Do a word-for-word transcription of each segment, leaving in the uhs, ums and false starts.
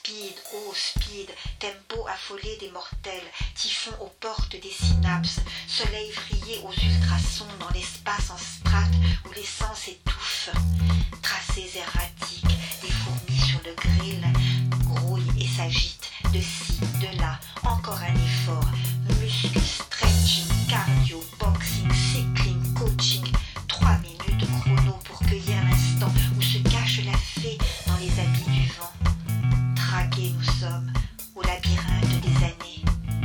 Speed, oh speed, tempo affolé des mortels, typhon aux portes des synapses, soleil vrillé aux ultrasons dans l'espace en strate où l'essence étouffe. Tracés erratiques, des fourmis sur le grill, grouillent et s'agitent, de ci, de là, encore un effort, muscles, stretching, cardio, boxing, cycling, coaching, trois minutes chrono pour cueillir l'instant où se cache la fée dans les habits du vent. Traqués nous sommes au labyrinthe des années.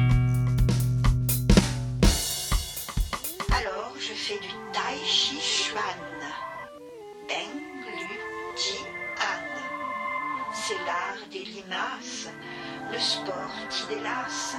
Alors je fais du Tai Chi Chuan. Beng Lu Ji An. C'est l'art des limaces, le sport qui délasse.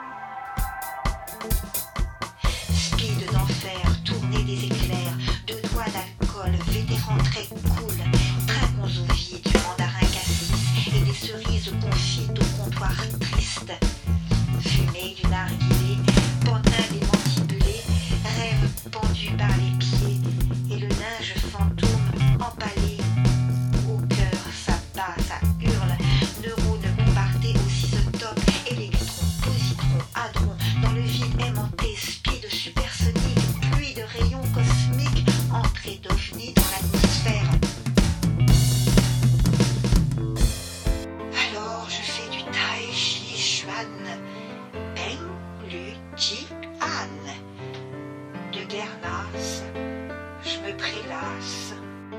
Speed d'enfer, tourner des éclairs, deux doigts d'alcool, vétéran très cool, dragons au vide, du mandarin cassis et des cerises confites au comptoir triste. Fumée du narguilé, pantin démantibulé, rêve pendu par les pieds et le linge fantôme empalé. Au cœur, ça bat, ça hurle, neurones bombardés au ciseautope, électrons, positrons, hadrons, dans le vide aimanté, speed supersonique, pluie de rayons cosmiques, entrée d'ovnis dans l'atmosphère. Alors je fais du Tai Chi Chuan, Beng Lu Ji An. De Guernas, je me prélasse.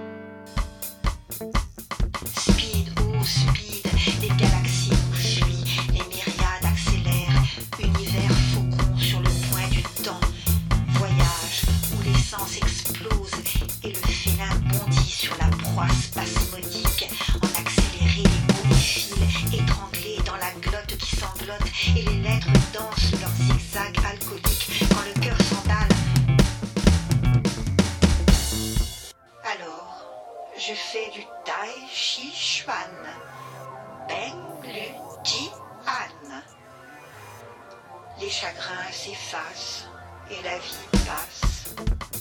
Speed, oh speed, les galaxies nous fuient, les myriades accélèrent, univers faucon sur le point du temps. Voyage où l'essence explose et le félin bondit sur la proie spasmodique, en accéléré les mots défilent, étranglés dans la glotte qui sanglote, et les lettres dansent leurs zigzags alcooliques quand le cœur s'emballe. Alors, je fais du Tai Chi Chuan, Beng Lu Ji An. Les chagrins s'effacent et la vie passe.